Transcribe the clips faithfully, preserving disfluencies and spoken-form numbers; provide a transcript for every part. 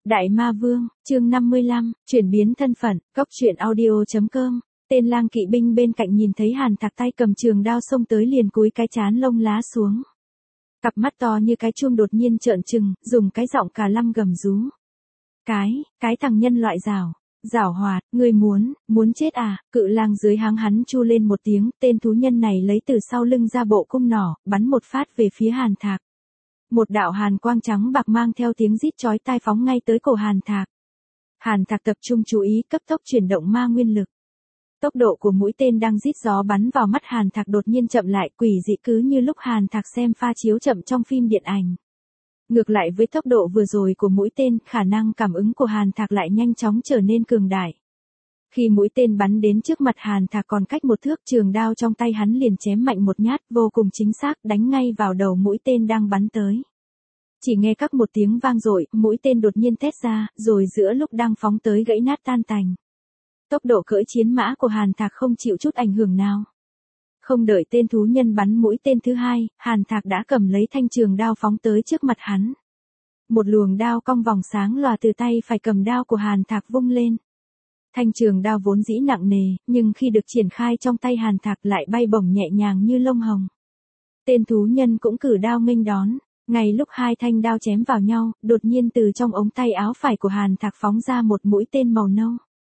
Đại Ma Vương, chương năm mươi lăm, chuyển biến thân phận, cốc truyện audio chấm com. Tên lang kỵ binh bên cạnh nhìn thấy Hàn Thạc tay cầm trường đao xông tới liền cúi cái trán lông lá xuống. Cặp mắt to như cái chuông đột nhiên trợn trừng, dùng cái giọng cả lăm gầm rú. Cái, cái thằng nhân loại giảo, giảo hoạt, ngươi muốn, muốn chết à, cự lang dưới háng hắn chu lên một tiếng, tên thú nhân này lấy từ sau lưng ra bộ cung nỏ, bắn một phát về phía Hàn Thạc. Một đạo hàn quang trắng bạc mang theo tiếng rít chói tai phóng ngay tới cổ Hàn Thạc. Hàn Thạc tập trung chú ý cấp tốc chuyển động ma nguyên lực. Tốc độ của mũi tên đang rít gió bắn vào mắt Hàn Thạc đột nhiên chậm lại, quỷ dị cứ như lúc Hàn Thạc xem pha chiếu chậm trong phim điện ảnh. Ngược lại với tốc độ vừa rồi của mũi tên, khả năng cảm ứng của Hàn Thạc lại nhanh chóng trở nên cường đại. Khi mũi tên bắn đến trước mặt Hàn Thạc còn cách một thước, trường đao trong tay hắn liền chém mạnh một nhát vô cùng chính xác, đánh ngay vào đầu mũi tên đang bắn tới. Chỉ nghe các một tiếng vang dội, mũi tên đột nhiên thét ra, rồi giữa lúc đang phóng tới gãy nát tan tành. Tốc độ cưỡi chiến mã của Hàn Thạc không chịu chút ảnh hưởng nào. Không đợi tên thú nhân bắn mũi tên thứ hai, Hàn Thạc đã cầm lấy thanh trường đao phóng tới trước mặt hắn. Một luồng đao cong vòng sáng lòa từ tay phải cầm đao của Hàn Thạc vung lên. Thanh trường đao vốn dĩ nặng nề, nhưng khi được triển khai trong tay Hàn Thạc lại bay bổng nhẹ nhàng như lông hồng. Tên thú nhân cũng cử đao nghênh đón. Ngay lúc hai thanh đao chém vào nhau, đột nhiên từ trong ống tay áo phải của Hàn Thạc phóng ra một mũi tên màu nâu.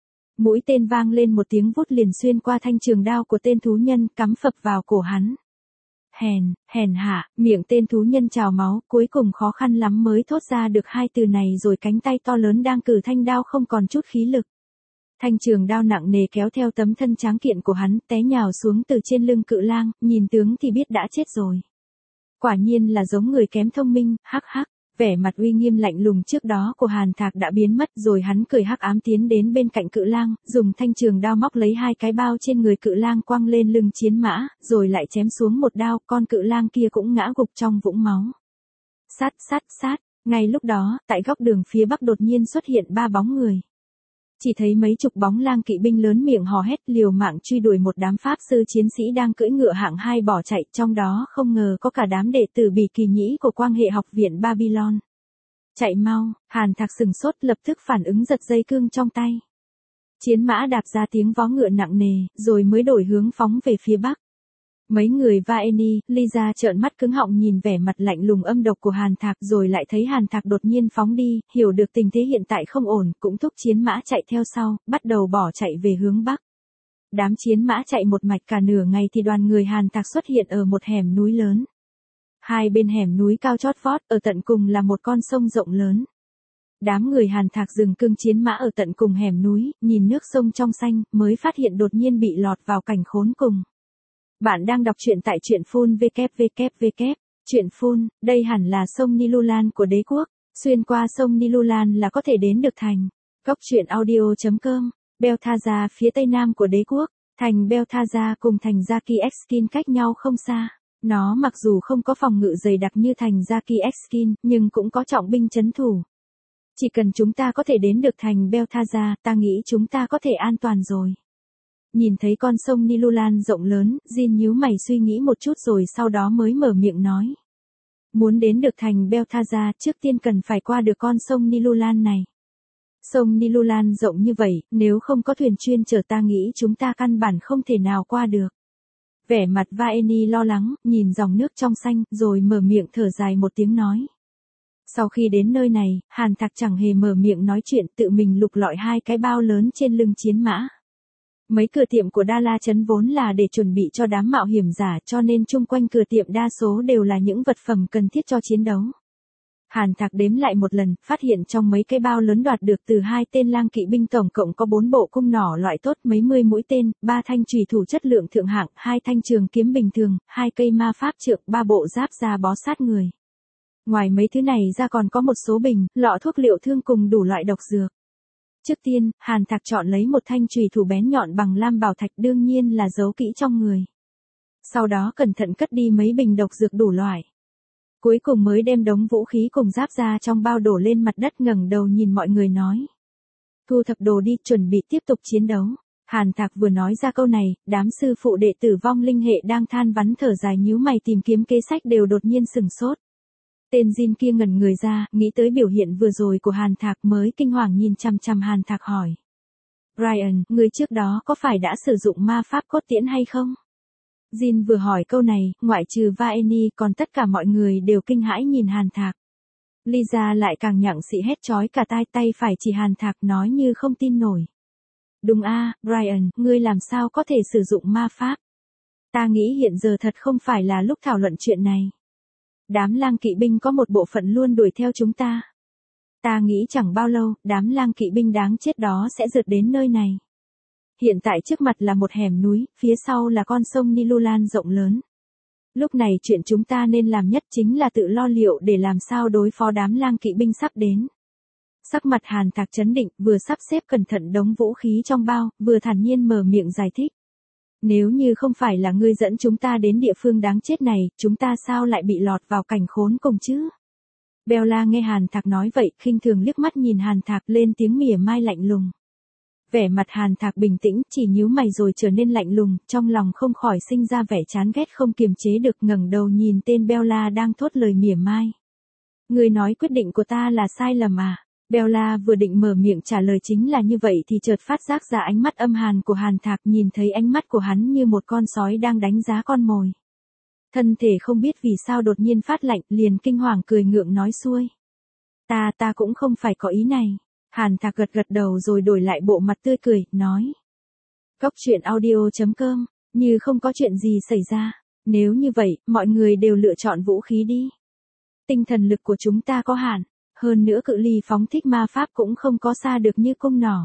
Mũi tên vang lên một tiếng vút liền xuyên qua thanh trường đao của tên thú nhân, cắm phập vào cổ hắn. Hèn, hèn hạ, miệng tên thú nhân trào máu, cuối cùng khó khăn lắm mới thốt ra được hai từ này, rồi cánh tay to lớn đang cử thanh đao không còn chút khí lực. Thanh trường đao nặng nề kéo theo tấm thân tráng kiện của hắn, té nhào xuống từ trên lưng cự lang, nhìn tướng thì biết đã chết rồi. Quả nhiên là giống người kém thông minh, hắc hắc, vẻ mặt uy nghiêm lạnh lùng trước đó của Hàn Thạc đã biến mất, rồi hắn cười hắc ám tiến đến bên cạnh cự lang, dùng thanh trường đao móc lấy hai cái bao trên người cự lang quăng lên lưng chiến mã, rồi lại chém xuống một đao, con cự lang kia cũng ngã gục trong vũng máu. Sát sát sát, ngay lúc đó, tại góc đường phía bắc đột nhiên xuất hiện ba bóng người. Chỉ thấy mấy chục bóng lang kỵ binh lớn miệng hò hét liều mạng truy đuổi một đám pháp sư chiến sĩ đang cưỡi ngựa hạng hai bỏ chạy, trong đó không ngờ có cả đám đệ tử Bỉ Kỳ Nhĩ của Quang hệ học viện Babylon. Chạy mau, Hàn Thạc sừng sốt lập tức phản ứng giật dây cương trong tay. Chiến mã đạp ra tiếng vó ngựa nặng nề, rồi mới đổi hướng phóng về phía bắc. Mấy người Vaeni, Lisa trợn mắt cứng họng nhìn vẻ mặt lạnh lùng âm độc của Hàn Thạc, rồi lại thấy Hàn Thạc đột nhiên phóng đi, hiểu được tình thế hiện tại không ổn, cũng thúc chiến mã chạy theo sau, bắt đầu bỏ chạy về hướng bắc. Đám chiến mã chạy một mạch cả nửa ngày thì đoàn người Hàn Thạc xuất hiện ở một hẻm núi lớn. Hai bên hẻm núi cao chót vót, ở tận cùng là một con sông rộng lớn. Đám người Hàn Thạc dừng cương chiến mã ở tận cùng hẻm núi, nhìn nước sông trong xanh, mới phát hiện đột nhiên bị lọt vào cảnh khốn cùng. Bạn đang đọc truyện tại truyện phun vê kép vê kép vê kép. Truyện phun, đây hẳn là sông Nilulan của đế quốc. Xuyên qua sông Nilulan là có thể đến được thành. Cốc truyện audio chấm com. Belthaza phía tây nam của đế quốc. Thành Belthaza cùng thành Zaki Exkin cách nhau không xa. Nó mặc dù không có phòng ngự dày đặc như thành Zaki Exkin, nhưng cũng có trọng binh trấn thủ. Chỉ cần chúng ta có thể đến được thành Belthaza, ta nghĩ chúng ta có thể an toàn rồi. Nhìn thấy con sông Nilulan rộng lớn, Jin nhíu mày suy nghĩ một chút rồi sau đó mới mở miệng nói. Muốn đến được thành Belthaza, trước tiên cần phải qua được con sông Nilulan này. Sông Nilulan rộng như vậy, nếu không có thuyền chuyên chở ta nghĩ chúng ta căn bản không thể nào qua được. Vẻ mặt Vaeni lo lắng, nhìn dòng nước trong xanh, rồi mở miệng thở dài một tiếng nói. Sau khi đến nơi này, Hàn Thạc chẳng hề mở miệng nói chuyện, tự mình lục lọi hai cái bao lớn trên lưng chiến mã. Mấy cửa tiệm của Đa La Trấn vốn là để chuẩn bị cho đám mạo hiểm giả, cho nên chung quanh cửa tiệm đa số đều là những vật phẩm cần thiết cho chiến đấu. Hàn Thạc đếm lại một lần, phát hiện trong mấy cái bao lớn đoạt được từ hai tên lang kỵ binh tổng cộng có bốn bộ cung nỏ loại tốt, mấy mươi mũi tên, ba thanh chùy thủ chất lượng thượng hạng, hai thanh trường kiếm bình thường, hai cây ma pháp trượng, ba bộ giáp da bó sát người. Ngoài mấy thứ này ra còn có một số bình, lọ thuốc liệu thương cùng đủ loại độc dược. Trước tiên, Hàn Thạc chọn lấy một thanh chùy thủ bén nhọn bằng lam bảo thạch, đương nhiên là giấu kỹ trong người. Sau đó cẩn thận cất đi mấy bình độc dược đủ loại. Cuối cùng mới đem đống vũ khí cùng giáp da trong bao đổ lên mặt đất, ngẩng đầu nhìn mọi người nói. Thu thập đồ đi, chuẩn bị tiếp tục chiến đấu. Hàn Thạc vừa nói ra câu này, đám sư phụ đệ tử vong linh hệ đang than vắn thở dài nhíu mày tìm kiếm kế sách đều đột nhiên sửng sốt. Tên Jin kia ngẩn người ra, nghĩ tới biểu hiện vừa rồi của Hàn Thạc mới kinh hoàng nhìn chằm chằm Hàn Thạc hỏi. Brian, người trước đó có phải đã sử dụng ma pháp cốt tiễn hay không? Jin vừa hỏi câu này, ngoại trừ Vaeni còn tất cả mọi người đều kinh hãi nhìn Hàn Thạc. Lisa lại càng nhặng xị hét chói cả tai, tay phải chỉ Hàn Thạc nói như không tin nổi. Đúng a, Brian, ngươi làm sao có thể sử dụng ma pháp? Ta nghĩ hiện giờ thật không phải là lúc thảo luận chuyện này. Đám lang kỵ binh có một bộ phận luôn đuổi theo chúng ta. Ta nghĩ chẳng bao lâu, đám lang kỵ binh đáng chết đó sẽ rượt đến nơi này. Hiện tại trước mặt là một hẻm núi, phía sau là con sông Nilulan rộng lớn. Lúc này chuyện chúng ta nên làm nhất chính là tự lo liệu để làm sao đối phó đám lang kỵ binh sắp đến. Sắc mặt Hàn Thạc trấn định, vừa sắp xếp cẩn thận đống vũ khí trong bao, vừa thản nhiên mở miệng giải thích. Nếu như không phải là ngươi dẫn chúng ta đến địa phương đáng chết này, chúng ta sao lại bị lọt vào cảnh khốn cùng chứ? Bella nghe Hàn Thạc nói vậy, khinh thường liếc mắt nhìn Hàn Thạc lên tiếng mỉa mai lạnh lùng. Vẻ mặt Hàn Thạc bình tĩnh, chỉ nhíu mày rồi trở nên lạnh lùng, trong lòng không khỏi sinh ra vẻ chán ghét không kiềm chế được, ngẩng đầu nhìn tên Bella đang thốt lời mỉa mai. Ngươi nói quyết định của ta là sai lầm à? Bella vừa định mở miệng trả lời chính là như vậy thì chợt phát giác ra ánh mắt âm hàn của Hàn Thạc, nhìn thấy ánh mắt của hắn như một con sói đang đánh giá con mồi. Thân thể không biết vì sao đột nhiên phát lạnh, liền kinh hoàng cười ngượng nói xuôi. Ta ta cũng không phải có ý này. Hàn Thạc gật gật đầu rồi đổi lại bộ mặt tươi cười, nói. Cốc truyện audio chấm com, như không có chuyện gì xảy ra. Nếu như vậy, mọi người đều lựa chọn vũ khí đi. Tinh thần lực của chúng ta có hạn, hơn nữa cự ly phóng thích ma pháp cũng không có xa được như cung nỏ.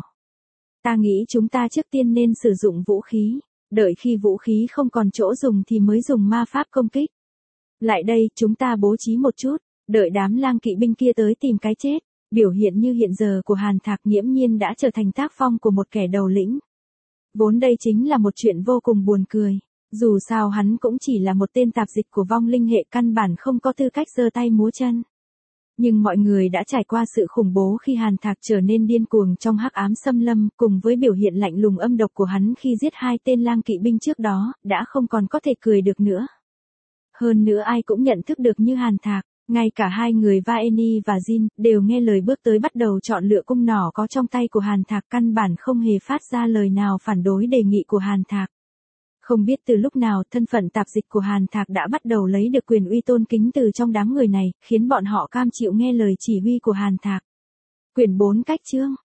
Ta nghĩ chúng ta trước tiên nên sử dụng vũ khí, đợi khi vũ khí không còn chỗ dùng thì mới dùng ma pháp công kích. Lại đây, chúng ta bố trí một chút, đợi đám lang kỵ binh kia tới tìm cái chết. Biểu hiện như hiện giờ của Hàn Thạc nghiễm nhiên đã trở thành tác phong của một kẻ đầu lĩnh. Vốn đây chính là một chuyện vô cùng buồn cười. Dù sao hắn cũng chỉ là một tên tạp dịch của vong linh hệ, căn bản không có tư cách giơ tay múa chân. Nhưng mọi người đã trải qua sự khủng bố khi Hàn Thạc trở nên điên cuồng trong hắc ám xâm lâm, cùng với biểu hiện lạnh lùng âm độc của hắn khi giết hai tên lang kỵ binh trước đó, đã không còn có thể cười được nữa. Hơn nữa ai cũng nhận thức được như Hàn Thạc. Ngay cả hai người Vaeni và Jin đều nghe lời bước tới bắt đầu chọn lựa cung nỏ có trong tay của Hàn Thạc, căn bản không hề phát ra lời nào phản đối đề nghị của Hàn Thạc. Không biết từ lúc nào thân phận tạp dịch của Hàn Thạc đã bắt đầu lấy được quyền uy tôn kính từ trong đám người này, khiến bọn họ cam chịu nghe lời chỉ huy của Hàn Thạc. Quyển bốn cách chương